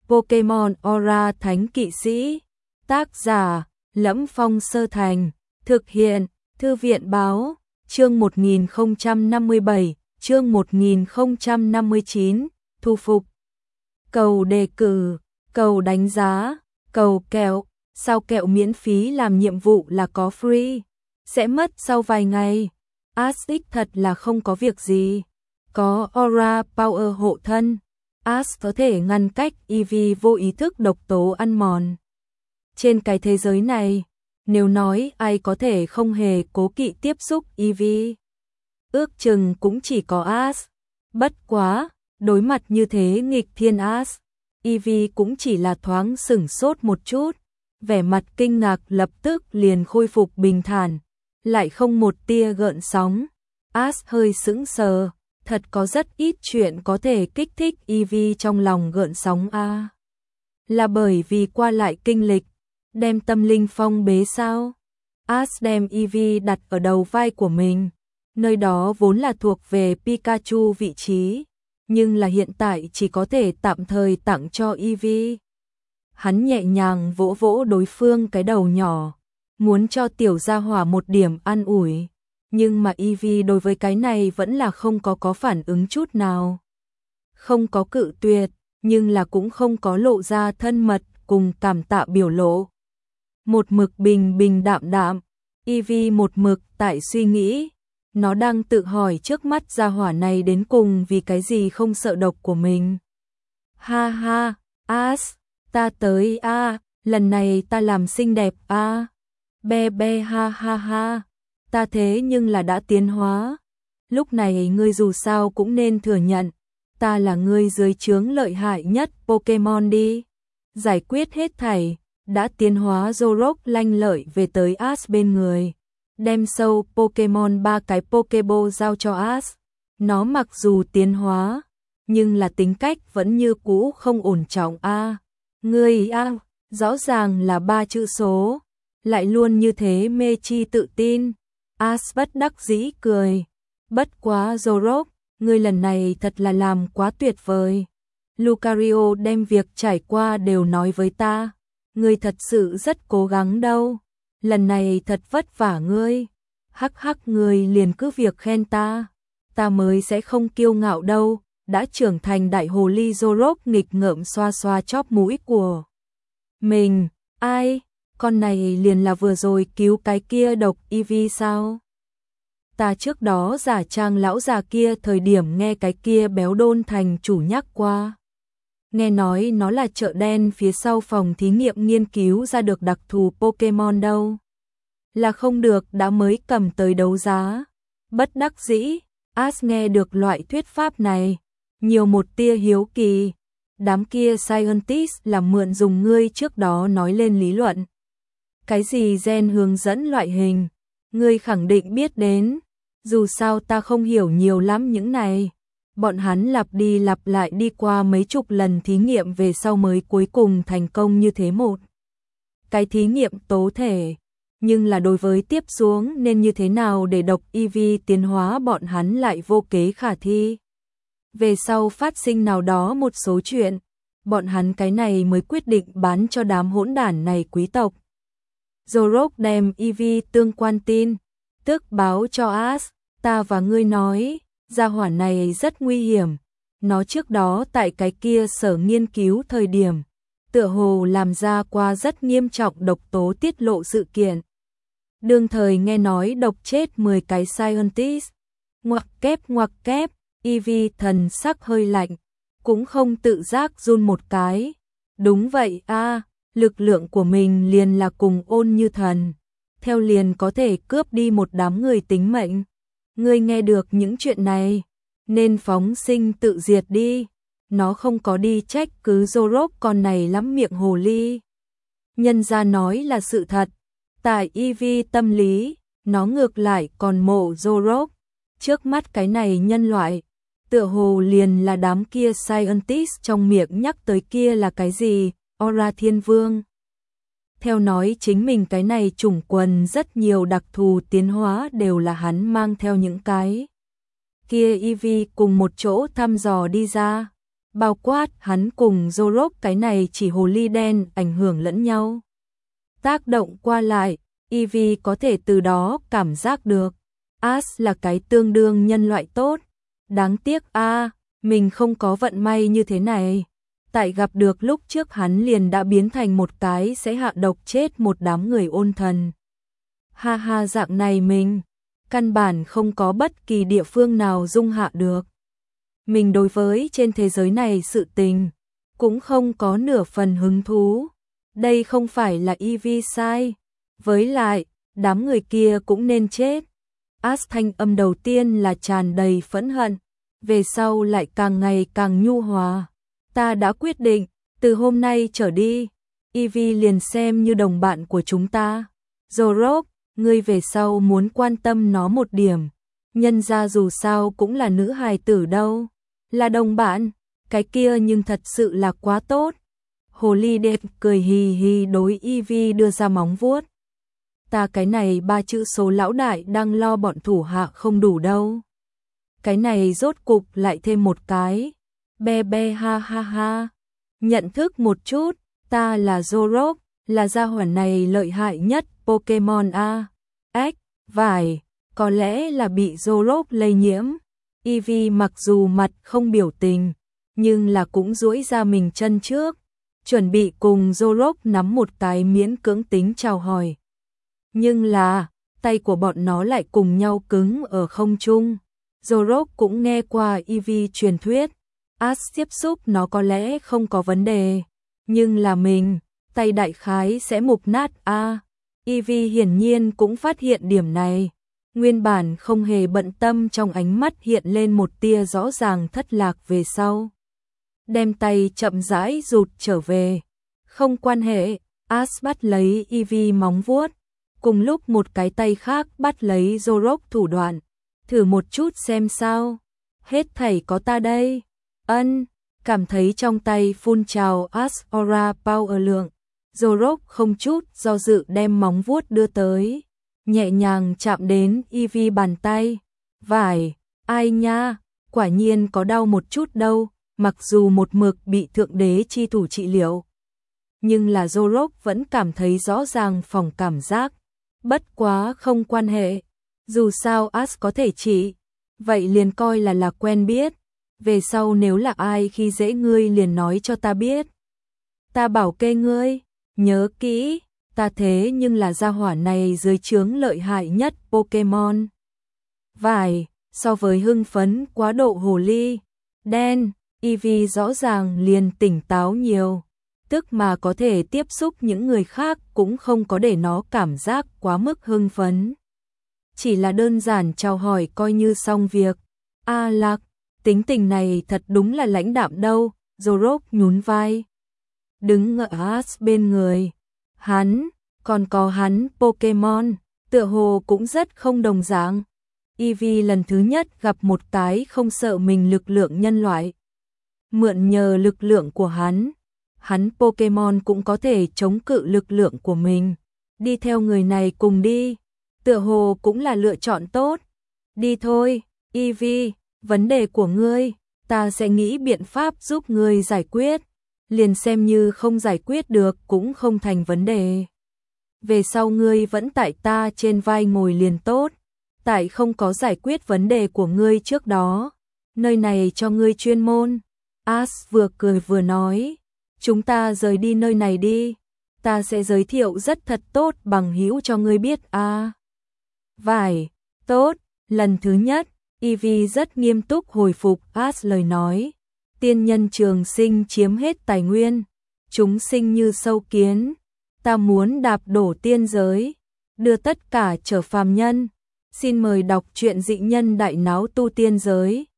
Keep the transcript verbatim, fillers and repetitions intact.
Pokemon Aura Thánh Kỵ Sĩ. Tác giả: Lẫm Phong Sơ Thành. Thực hiện: Thư viện báo. Chương một nghìn không trăm năm mươi bảy, chương một nghìn không trăm năm mươi chín, thu phục. Cầu đề cử, cầu đánh giá, cầu kẹo. Sao kẹo miễn phí làm nhiệm vụ là có free, sẽ mất sau vài ngày. Ash thật là không có việc gì. Có Aura Power hộ thân, Ash có thể ngăn cách Eevee vô ý thức độc tố ăn mòn. Trên cái thế giới này, nếu nói ai có thể không hề cố kỵ tiếp xúc Eevee, ước chừng cũng chỉ có Ash. Bất quá, đối mặt như thế nghịch thiên Ash, Eevee cũng chỉ là thoáng sửng sốt một chút, vẻ mặt kinh ngạc lập tức liền khôi phục bình thản, lại không một tia gợn sóng. Ash hơi sững sờ, thật có rất ít chuyện có thể kích thích Eevee trong lòng gợn sóng a. À, là bởi vì qua lại kinh lịch, đem tâm linh phong bế sao? Ash đem Eevee đặt ở đầu vai của mình, nơi đó vốn là thuộc về Pikachu vị trí, nhưng là hiện tại chỉ có thể tạm thời tặng cho Eevee. Hắn nhẹ nhàng vỗ vỗ đối phương cái đầu nhỏ, muốn cho tiểu gia hỏa một điểm an ủi, nhưng mà Eevee đối với cái này vẫn là không có có phản ứng chút nào. Không có cự tuyệt, nhưng là cũng không có lộ ra thân mật cùng cảm tạ biểu lộ. Một mực bình bình đạm đạm, Eevee một mực tại suy nghĩ, nó đang tự hỏi trước mắt gia hỏa này đến cùng vì cái gì không sợ độc của mình. Ha ha, Ash, ta tới a, à, lần này ta làm xinh đẹp a. À. Be be ha ha ha, ta thế nhưng là đã tiến hóa. Lúc này ngươi dù sao cũng nên thừa nhận, ta là ngươi dưới trướng lợi hại nhất Pokemon đi. Giải quyết hết thảy, đã tiến hóa Zorok lanh lợi về tới Ash bên người, đem sâu Pokemon ba cái Pokeball giao cho Ash. Nó mặc dù tiến hóa, nhưng là tính cách vẫn như cũ không ổn trọng a. À. Ngươi a, à, rõ ràng là ba chữ số, lại luôn như thế mê chi tự tin. Ash bất đắc dĩ cười. Bất quá Zorok, ngươi lần này thật là làm quá tuyệt vời. Lucario đem việc trải qua đều nói với ta. Ngươi thật sự rất cố gắng đâu. Lần này thật vất vả ngươi. Hắc hắc, ngươi liền cứ việc khen ta. Ta mới sẽ không kiêu ngạo đâu. Đã trưởng thành đại hồ ly Zorok nghịch ngợm xoa xoa chóp mũi của mình. Ai? Con này liền là vừa rồi cứu cái kia độc Eevee sao? Ta trước đó giả trang lão già kia thời điểm nghe cái kia béo đôn thành chủ nhắc qua. Nghe nói nó là chợ đen phía sau phòng thí nghiệm nghiên cứu ra được đặc thù Pokemon đâu. Là không được đã mới cầm tới đấu giá. Bất đắc dĩ, Ash nghe được loại thuyết pháp này, nhiều một tia hiếu kỳ. Đám kia scientist là mượn dùng ngươi trước đó nói lên lý luận. Cái gì gen hướng dẫn loại hình, ngươi khẳng định biết đến. Dù sao ta không hiểu nhiều lắm những này. Bọn hắn lặp đi lặp lại đi qua mấy chục lần thí nghiệm về sau mới cuối cùng thành công như thế một cái thí nghiệm tố thể. Nhưng là đối với tiếp xuống nên như thế nào để độc Eevee tiến hóa bọn hắn lại vô kế khả thi. Về sau phát sinh nào đó một số chuyện, bọn hắn cái này mới quyết định bán cho đám hỗn đản này quý tộc. Zorok đem Eevee tương quan tin tức báo cho Ash. Ta và ngươi nói, gia hỏa này rất nguy hiểm. Nó trước đó tại cái kia sở nghiên cứu thời điểm, tựa hồ làm ra qua rất nghiêm trọng độc tố tiết lộ sự kiện. Đương thời nghe nói độc chết mười cái scientist. Ngoặc kép ngoặc kép, Eevee thần sắc hơi lạnh, cũng không tự giác run một cái. Đúng vậy a, à, lực lượng của mình liền là cùng ôn như thần, theo liền có thể cướp đi một đám người tính mệnh. Ngươi nghe được những chuyện này, nên phóng sinh tự diệt đi. Nó không có đi trách cứ Zorok con này lắm miệng hồ ly. Nhân ra nói là sự thật. Tại Eevee tâm lý, nó ngược lại còn mộ Zorok. Trước mắt cái này nhân loại, tựa hồ liền là đám kia scientist trong miệng nhắc tới kia là cái gì, Aura Thiên Vương. Theo nói chính mình cái này chủng quần rất nhiều đặc thù tiến hóa đều là hắn mang theo những cái kia Eevee cùng một chỗ thăm dò đi ra. bao quát hắn cùng Zorok cái này chỉ hồ ly đen ảnh hưởng lẫn nhau. Tác động qua lại, Ivy có thể từ đó cảm giác được. Ash là cái tương đương nhân loại tốt. Đáng tiếc a, à, mình không có vận may như thế này. Tại gặp được lúc trước hắn liền đã biến thành một cái sẽ hạ độc chết một đám người ôn thần. Ha ha, dạng này mình, căn bản không có bất kỳ địa phương nào dung hạ được. Mình đối với trên thế giới này sự tình, cũng không có nửa phần hứng thú. Đây không phải là Ivy sai. Với lại, đám người kia cũng nên chết. Ash thanh âm đầu tiên là tràn đầy phẫn hận, về sau lại càng ngày càng nhu hòa. Ta đã quyết định, từ hôm nay trở đi, Ivy liền xem như đồng bạn của chúng ta. Zorok, ngươi về sau muốn quan tâm nó một điểm. Nhân ra dù sao cũng là nữ hài tử đâu. Là đồng bạn, cái kia nhưng thật sự là quá tốt. Hồ ly đẹp cười hì hì đối Ivy đưa ra móng vuốt. Ta cái này ba chữ số lão đại đang lo bọn thủ hạ không đủ đâu. Cái này rốt cục lại thêm một cái. Be be ha ha ha. Nhận thức một chút, ta là Zorok, là gia hỏa này lợi hại nhất Pokemon A. Ếch, vải, có lẽ là bị Zorok lây nhiễm. Ivy mặc dù mặt không biểu tình, nhưng là cũng duỗi ra mình chân trước, chuẩn bị cùng Zorok nắm một cái miễn cưỡng tính chào hỏi. Nhưng là, tay của bọn nó lại cùng nhau cứng ở không trung. Zorok cũng nghe qua Ivy truyền thuyết, Ash tiếp xúc nó có lẽ không có vấn đề, nhưng là mình, tay đại khái sẽ mục nát a. À, Ivy hiển nhiên cũng phát hiện điểm này, nguyên bản không hề bận tâm trong ánh mắt hiện lên một tia rõ ràng thất lạc về sau. Đem tay chậm rãi rụt trở về. Không quan hệ, Ash bắt lấy Ivy móng vuốt, cùng lúc một cái tay khác bắt lấy Zorok thủ đoạn. Thử một chút xem sao. Hết thảy có ta đây. Ân, cảm thấy trong tay phun trào Ash Aura Power lượng. Zorok không chút do dự đem móng vuốt đưa tới, nhẹ nhàng chạm đến Ivy bàn tay. Vải, ai nha, quả nhiên có đau một chút đâu, mặc dù một mực bị thượng đế chi thủ trị liệu. Nhưng là Zorok vẫn cảm thấy rõ ràng phòng cảm giác. Bất quá không quan hệ, dù sao Ash có thể trị, vậy liền coi là là quen biết. Về sau nếu là ai khi dễ ngươi liền nói cho ta biết. Ta bảo kê ngươi, nhớ kỹ, ta thế nhưng là gia hỏa này dưới trướng lợi hại nhất Pokemon. Vài, so với hưng phấn quá độ hồ ly đen, Ivy rõ ràng liền tỉnh táo nhiều, tức mà có thể tiếp xúc những người khác cũng không có để nó cảm giác quá mức hưng phấn. Chỉ là đơn giản chào hỏi coi như xong việc. A Lạc, tính tình này thật đúng là lãnh đạm đâu. Zorok nhún vai, đứng ngỡ Ash bên người. Hắn, còn có hắn Pokemon, tựa hồ cũng rất không đồng dạng. Ivy lần thứ nhất gặp một cái không sợ mình lực lượng nhân loại. Mượn nhờ lực lượng của hắn, hắn Pokemon cũng có thể chống cự lực lượng của mình. Đi theo người này cùng đi, tựa hồ cũng là lựa chọn tốt. Đi thôi, Ivy, vấn đề của ngươi, ta sẽ nghĩ biện pháp giúp ngươi giải quyết. Liền xem như không giải quyết được cũng không thành vấn đề. Về sau ngươi vẫn tại ta trên vai ngồi liền tốt. Tại không có giải quyết vấn đề của ngươi trước đó, nơi này cho ngươi chuyên môn. Ash vừa cười vừa nói, chúng ta rời đi nơi này đi, ta sẽ giới thiệu rất thật tốt bằng hữu cho ngươi biết a. À, vải, tốt, lần thứ nhất, Ivy rất nghiêm túc hồi phục Ash lời nói. Tiên nhân trường sinh chiếm hết tài nguyên, chúng sinh như sâu kiến, ta muốn đạp đổ tiên giới, đưa tất cả trở phàm nhân. Xin mời đọc truyện Dị Nhân Đại Náo Tu Tiên Giới.